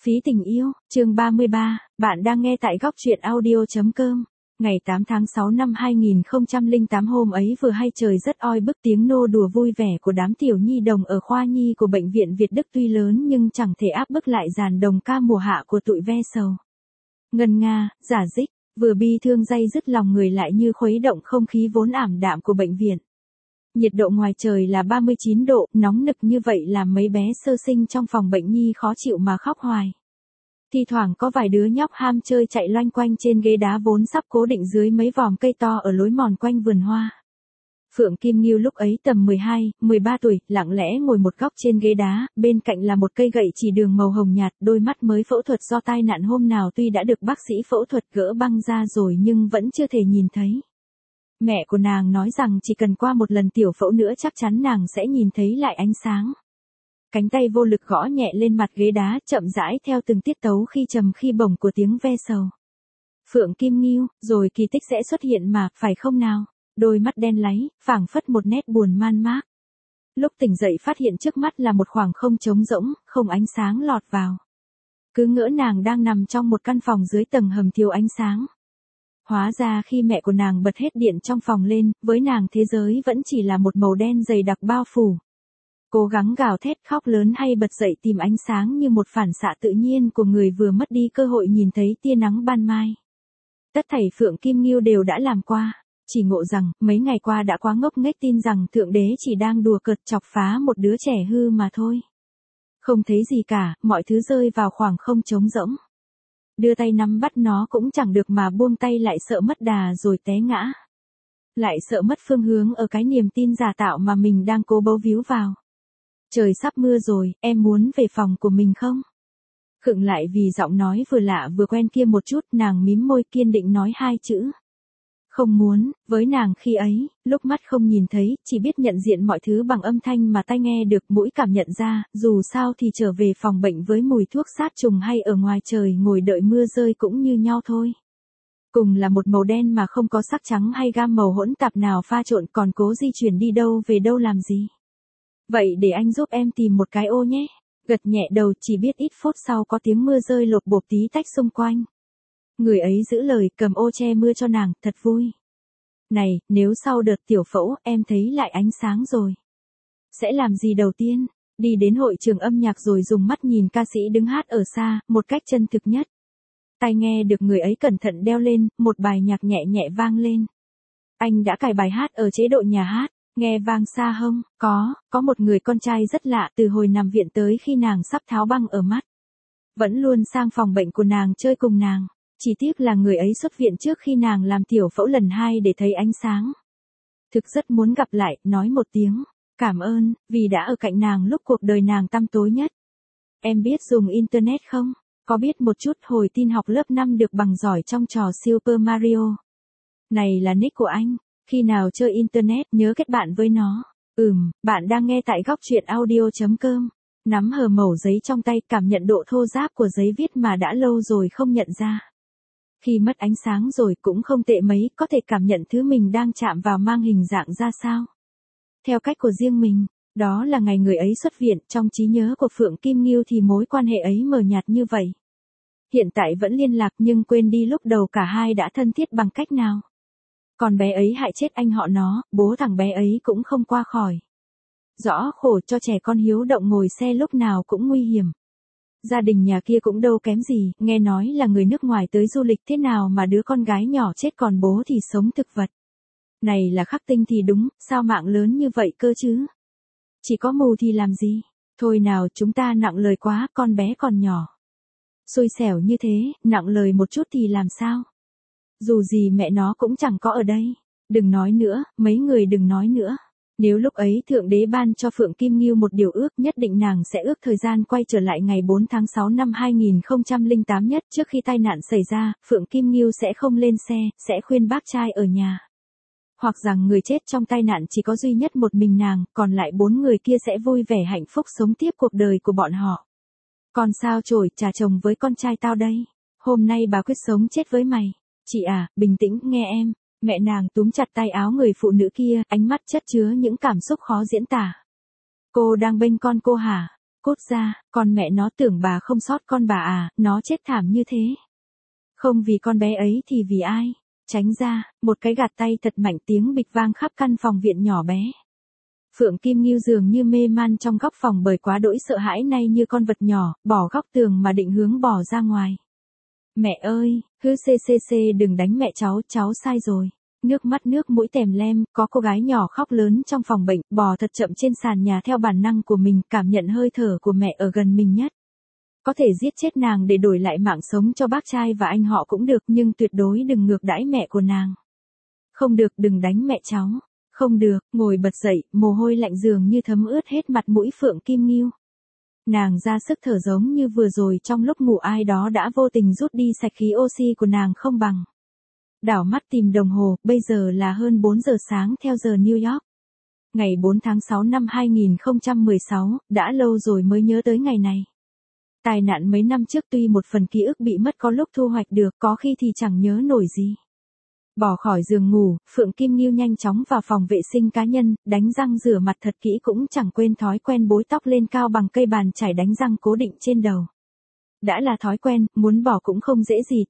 Phí tình yêu, chương 33, bạn đang nghe tại góc truyện audio.com. Ngày 8 tháng 6 năm 2008 hôm ấy vừa hay trời rất oi bức tiếng nô đùa vui vẻ của đám tiểu nhi đồng ở khoa nhi của bệnh viện Việt Đức tuy lớn nhưng chẳng thể áp bức lại dàn đồng ca mùa hạ của tụi ve sầu. Ngân nga, giả dích, vừa bi thương day dứt lòng người lại như khuấy động không khí vốn ảm đạm của bệnh viện. Nhiệt độ ngoài trời là 39 độ, nóng nực như vậy làm mấy bé sơ sinh trong phòng bệnh nhi khó chịu mà khóc hoài. Thi thoảng có vài đứa nhóc ham chơi chạy loanh quanh trên ghế đá vốn sắp cố định dưới mấy vòm cây to ở lối mòn quanh vườn hoa. Phượng Kim Nghiêu lúc ấy tầm 12, 13 tuổi, lặng lẽ ngồi một góc trên ghế đá, bên cạnh là một cây gậy chỉ đường màu hồng nhạt, đôi mắt mới phẫu thuật do tai nạn hôm nào tuy đã được bác sĩ phẫu thuật gỡ băng ra rồi nhưng vẫn chưa thể nhìn thấy. Mẹ của nàng nói rằng chỉ cần qua một lần tiểu phẫu nữa chắc chắn nàng sẽ nhìn thấy lại ánh sáng. Cánh tay vô lực gõ nhẹ lên mặt ghế đá chậm rãi theo từng tiết tấu khi trầm khi bổng của tiếng ve sầu. Phượng Kim Nghiêu, rồi kỳ tích sẽ xuất hiện mà, phải không nào? Đôi mắt đen láy, phảng phất một nét buồn man mác. Lúc tỉnh dậy phát hiện trước mắt là một khoảng không trống rỗng, không ánh sáng lọt vào. Cứ ngỡ nàng đang nằm trong một căn phòng dưới tầng hầm thiếu ánh sáng. Hóa ra khi mẹ của nàng bật hết điện trong phòng lên, với nàng thế giới vẫn chỉ là một màu đen dày đặc bao phủ. Cố gắng gào thét khóc lớn hay bật dậy tìm ánh sáng như một phản xạ tự nhiên của người vừa mất đi cơ hội nhìn thấy tia nắng ban mai. Tất thảy Phượng Kim Nghiêu đều đã làm qua, chỉ ngộ rằng mấy ngày qua đã quá ngốc nghếch tin rằng Thượng Đế chỉ đang đùa cợt chọc phá một đứa trẻ hư mà thôi. Không thấy gì cả, mọi thứ rơi vào khoảng không trống rỗng. Đưa tay nắm bắt nó cũng chẳng được mà buông tay lại sợ mất đà rồi té ngã. Lại sợ mất phương hướng ở cái niềm tin giả tạo mà mình đang cố bấu víu vào. Trời sắp mưa rồi, em muốn về phòng của mình không? Khựng lại vì giọng nói vừa lạ vừa quen kia một chút, nàng mím môi kiên định nói hai chữ. Không muốn, với nàng khi ấy, lúc mắt không nhìn thấy, chỉ biết nhận diện mọi thứ bằng âm thanh mà tai nghe được, mũi cảm nhận ra, dù sao thì trở về phòng bệnh với mùi thuốc sát trùng hay ở ngoài trời ngồi đợi mưa rơi cũng như nhau thôi. Cùng là một màu đen mà không có sắc trắng hay gam màu hỗn tạp nào pha trộn, còn cố di chuyển đi đâu về đâu làm gì. Vậy để anh giúp em tìm một cái ô nhé. Gật nhẹ đầu, chỉ biết ít phút sau có tiếng mưa rơi lộp bộp tí tách xung quanh. Người ấy giữ lời cầm ô che mưa cho nàng, thật vui. Này, nếu sau đợt tiểu phẫu em thấy lại ánh sáng rồi. Sẽ làm gì đầu tiên? Đi đến hội trường âm nhạc rồi dùng mắt nhìn ca sĩ đứng hát ở xa, một cách chân thực nhất. Tai nghe được người ấy cẩn thận đeo lên, một bài nhạc nhẹ nhẹ vang lên. Anh đã cài bài hát ở chế độ nhà hát. Nghe vang xa không? Có một người con trai rất lạ từ hồi nằm viện tới khi nàng sắp tháo băng ở mắt. Vẫn luôn sang phòng bệnh của nàng chơi cùng nàng. Chỉ tiếc là người ấy xuất viện trước khi nàng làm tiểu phẫu lần 2 để thấy ánh sáng. Thực rất muốn gặp lại, nói một tiếng. Cảm ơn, vì đã ở cạnh nàng lúc cuộc đời nàng tăm tối nhất. Em biết dùng Internet không? Có biết một chút, hồi tin học lớp 5 được bằng giỏi trong trò Super Mario. Này là nick của anh. Khi nào chơi Internet nhớ kết bạn với nó. Bạn đang nghe tại góc truyện audio.com. Nắm hờ mẩu giấy trong tay, cảm nhận độ thô ráp của giấy viết mà đã lâu rồi không nhận ra. Khi mất ánh sáng rồi cũng không tệ mấy, có thể cảm nhận thứ mình đang chạm vào mang hình dạng ra sao. Theo cách của riêng mình, đó là ngày người ấy xuất viện, trong trí nhớ của Phượng Kim Nghiêu thì mối quan hệ ấy mờ nhạt như vậy. Hiện tại vẫn liên lạc nhưng quên đi lúc đầu cả hai đã thân thiết bằng cách nào. Còn bé ấy hại chết anh họ nó, bố thằng bé ấy cũng không qua khỏi. Rõ khổ cho trẻ con hiếu động ngồi xe lúc nào cũng nguy hiểm. Gia đình nhà kia cũng đâu kém gì, nghe nói là người nước ngoài tới du lịch thế nào mà đứa con gái nhỏ chết còn bố thì sống thực vật. Này là khắc tinh thì đúng, sao mạng lớn như vậy cơ chứ? Chỉ có mù thì làm gì? Thôi nào chúng ta nặng lời quá, con bé còn nhỏ. Xui xẻo như thế, nặng lời một chút thì làm sao? Dù gì mẹ nó cũng chẳng có ở đây. Đừng nói nữa, mấy người đừng nói nữa. Nếu lúc ấy Thượng Đế ban cho Phượng Kim Nghiêu một điều ước, nhất định nàng sẽ ước thời gian quay trở lại ngày 4 tháng 6 năm 2008 nhất. Trước khi tai nạn xảy ra, Phượng Kim Nghiêu sẽ không lên xe, sẽ khuyên bác trai ở nhà. Hoặc rằng người chết trong tai nạn chỉ có duy nhất một mình nàng, còn lại 4 người kia sẽ vui vẻ hạnh phúc sống tiếp cuộc đời của bọn họ. Còn sao chổi trả chồng với con trai tao đây? Hôm nay bà quyết sống chết với mày. Chị à, bình tĩnh, nghe em. Mẹ nàng túm chặt tay áo người phụ nữ kia, ánh mắt chất chứa những cảm xúc khó diễn tả. Cô đang bênh con cô hả? Cút ra, con mẹ nó tưởng bà không sót con bà à, nó chết thảm như thế. Không vì con bé ấy thì vì ai? Tránh ra, một cái gạt tay thật mạnh, tiếng bịch vang khắp căn phòng viện nhỏ bé. Phượng Kim Nghiêu dường như mê man trong góc phòng bởi quá đỗi sợ hãi, nay như con vật nhỏ, bỏ góc tường mà định hướng bỏ ra ngoài. Mẹ ơi, đừng đánh mẹ cháu sai rồi. Nước mắt nước mũi tèm lem, có cô gái nhỏ khóc lớn trong phòng bệnh, bò thật chậm trên sàn nhà theo bản năng của mình, cảm nhận hơi thở của mẹ ở gần mình nhất. Có thể giết chết nàng để đổi lại mạng sống cho bác trai và anh họ cũng được, nhưng tuyệt đối đừng ngược đãi mẹ của nàng. Không được, đừng đánh mẹ cháu. Không được, ngồi bật dậy, mồ hôi lạnh dường như thấm ướt hết mặt mũi Phượng Kim Nghiêu. Nàng ra sức thở giống như vừa rồi trong lúc ngủ ai đó đã vô tình rút đi sạch khí oxy của nàng không bằng. Đảo mắt tìm đồng hồ, bây giờ là hơn 4 giờ sáng theo giờ New York. Ngày 4 tháng 6 năm 2016, đã lâu rồi mới nhớ tới ngày này. Tai nạn mấy năm trước tuy một phần ký ức bị mất có lúc thu hoạch được, có khi thì chẳng nhớ nổi gì. Bỏ khỏi giường ngủ, Phượng Kim Nghiêu nhanh chóng vào phòng vệ sinh cá nhân, đánh răng rửa mặt thật kỹ, cũng chẳng quên thói quen bối tóc lên cao bằng cây bàn chải đánh răng cố định trên đầu. Đã là thói quen, muốn bỏ cũng không dễ gì.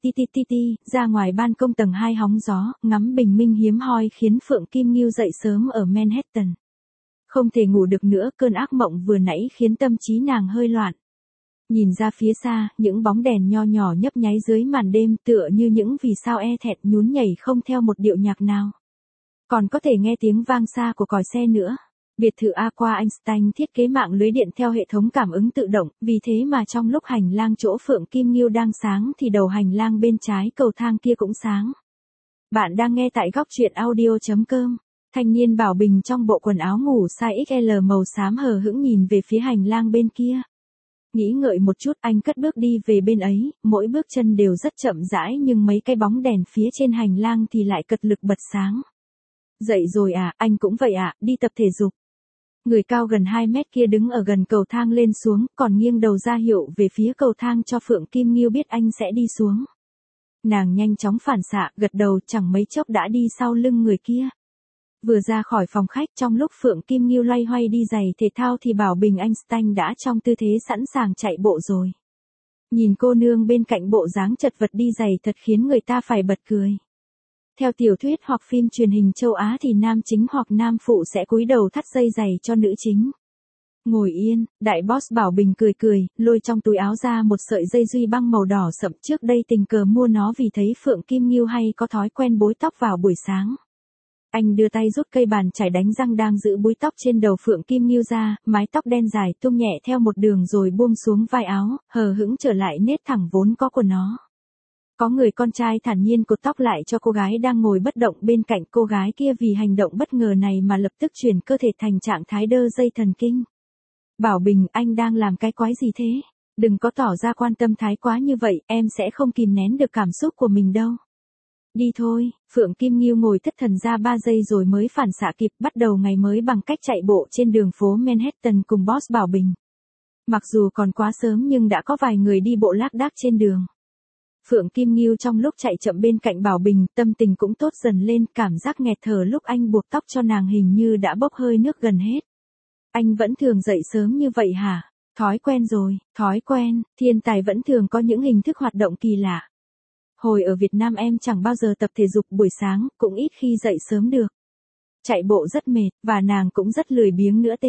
Ra ngoài ban công tầng 2 hóng gió, ngắm bình minh hiếm hoi khiến Phượng Kim Nghiêu dậy sớm ở Manhattan. Không thể ngủ được nữa, cơn ác mộng vừa nãy khiến tâm trí nàng hơi loạn. Nhìn ra phía xa, những bóng đèn nho nhỏ nhấp nháy dưới màn đêm tựa như những vì sao e thẹn nhún nhảy không theo một điệu nhạc nào. Còn có thể nghe tiếng vang xa của còi xe nữa. Biệt thự Aqua Einstein thiết kế mạng lưới điện theo hệ thống cảm ứng tự động, vì thế mà trong lúc hành lang chỗ Phượng Kim Nghiêu đang sáng thì đầu hành lang bên trái cầu thang kia cũng sáng. Bạn đang nghe tại góc truyện audio.com. Thanh niên Bảo Bình trong bộ quần áo ngủ size XL màu xám hờ hững nhìn về phía hành lang bên kia. Nghĩ ngợi một chút, anh cất bước đi về bên ấy, mỗi bước chân đều rất chậm rãi nhưng mấy cái bóng đèn phía trên hành lang thì lại cật lực bật sáng. Dậy rồi à, anh cũng vậy à, đi tập thể dục. Người cao gần 2 mét kia đứng ở gần cầu thang lên xuống, còn nghiêng đầu ra hiệu về phía cầu thang cho Phượng Kim Nghiêu biết anh sẽ đi xuống. Nàng nhanh chóng phản xạ, gật đầu, chẳng mấy chốc đã đi sau lưng người kia. Vừa ra khỏi phòng khách, trong lúc Phượng Kim Nghiêu loay hoay đi giày thể thao thì Bảo Bình Einstein đã trong tư thế sẵn sàng chạy bộ rồi. Nhìn cô nương bên cạnh bộ dáng chật vật đi giày thật khiến người ta phải bật cười. Theo tiểu thuyết hoặc phim truyền hình châu Á thì nam chính hoặc nam phụ sẽ cúi đầu thắt dây giày cho nữ chính. Ngồi yên, đại boss Bảo Bình cười cười, lôi trong túi áo ra một sợi dây duy băng màu đỏ sậm, trước đây tình cờ mua nó vì thấy Phượng Kim Nghiêu hay có thói quen búi tóc vào buổi sáng. Anh đưa tay rút cây bàn chải đánh răng đang giữ búi tóc trên đầu Phượng Kim Nghiêu ra, mái tóc đen dài tung nhẹ theo một đường rồi buông xuống vai áo, hờ hững trở lại nết thẳng vốn có của nó. Có người con trai thản nhiên cột tóc lại cho cô gái đang ngồi bất động bên cạnh, cô gái kia vì hành động bất ngờ này mà lập tức chuyển cơ thể thành trạng thái đơ dây thần kinh. Bảo Bình, anh đang làm cái quái gì thế? Đừng có tỏ ra quan tâm thái quá như vậy, em sẽ không kìm nén được cảm xúc của mình đâu. Đi thôi, Phượng Kim Nghiêu ngồi thất thần ra 3 giây rồi mới phản xạ kịp, bắt đầu ngày mới bằng cách chạy bộ trên đường phố Manhattan cùng boss Bảo Bình. Mặc dù còn quá sớm nhưng đã có vài người đi bộ lác đác trên đường. Phượng Kim Nghiêu trong lúc chạy chậm bên cạnh Bảo Bình, tâm tình cũng tốt dần lên, cảm giác nghẹt thở lúc anh buộc tóc cho nàng hình như đã bốc hơi nước gần hết. Anh vẫn thường dậy sớm như vậy hả? Thói quen rồi, thói quen, thiên tài vẫn thường có những hình thức hoạt động kỳ lạ. Hồi ở Việt Nam em chẳng bao giờ tập thể dục buổi sáng, cũng ít khi dậy sớm được. Chạy bộ rất mệt, và nàng cũng rất lười biếng nữa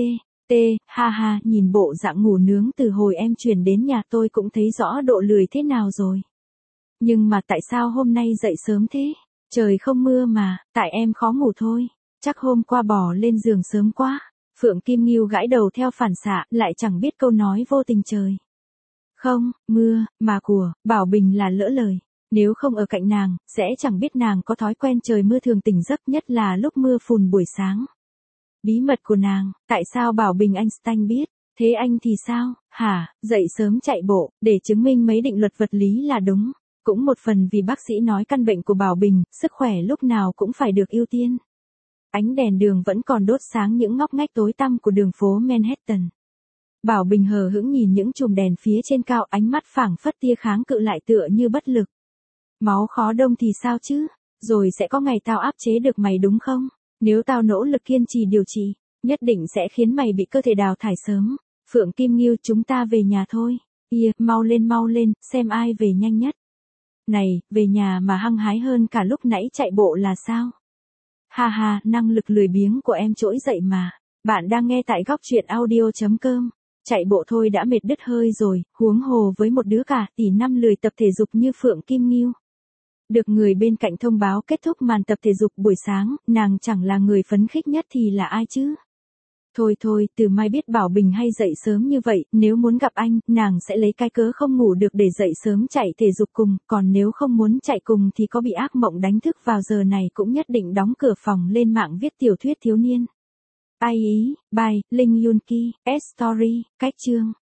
ha, nhìn bộ dạng ngủ nướng từ hồi em chuyển đến nhà tôi cũng thấy rõ độ lười thế nào rồi. Nhưng mà tại sao hôm nay dậy sớm thế? Trời không mưa mà, tại em khó ngủ thôi. Chắc hôm qua bò lên giường sớm quá. Phượng Kim Nghiêu gãi đầu theo phản xạ, lại chẳng biết câu nói vô tình trời. Không, mưa, mà của, Bảo Bình là lỡ lời. Nếu không ở cạnh nàng, sẽ chẳng biết nàng có thói quen trời mưa thường tỉnh giấc, nhất là lúc mưa phùn buổi sáng. Bí mật của nàng, tại sao Bảo Bình Einstein biết? Thế anh thì sao, hả? Dậy sớm chạy bộ, để chứng minh mấy định luật vật lý là đúng. Cũng một phần vì bác sĩ nói căn bệnh của Bảo Bình, sức khỏe lúc nào cũng phải được ưu tiên. Ánh đèn đường vẫn còn đốt sáng những ngóc ngách tối tăm của đường phố Manhattan. Bảo Bình hờ hững nhìn những chùm đèn phía trên cao, ánh mắt phảng phất tia kháng cự lại tựa như bất lực. Máu khó đông thì sao chứ? Rồi sẽ có ngày tao áp chế được mày đúng không? Nếu tao nỗ lực kiên trì điều trị, nhất định sẽ khiến mày bị cơ thể đào thải sớm. Phượng Kim Nghiêu chúng ta về nhà thôi. Mau lên, xem ai về nhanh nhất. Này, về nhà mà hăng hái hơn cả lúc nãy chạy bộ là sao? Ha ha, năng lực lười biếng của em trỗi dậy mà. Bạn đang nghe tại góc truyện audio.com. Chạy bộ thôi đã mệt đứt hơi rồi, huống hồ với một đứa cả tỷ năm lười tập thể dục như Phượng Kim Nghiêu. Được người bên cạnh thông báo kết thúc màn tập thể dục buổi sáng, nàng chẳng là người phấn khích nhất thì là ai chứ? Thôi, từ mai biết Bảo Bình hay dậy sớm như vậy, nếu muốn gặp anh, nàng sẽ lấy cái cớ không ngủ được để dậy sớm chạy thể dục cùng, còn nếu không muốn chạy cùng thì có bị ác mộng đánh thức vào giờ này cũng nhất định đóng cửa phòng lên mạng viết tiểu thuyết thiếu niên. Ai ý, bài, Linh Yunki, S-Story, cách chương.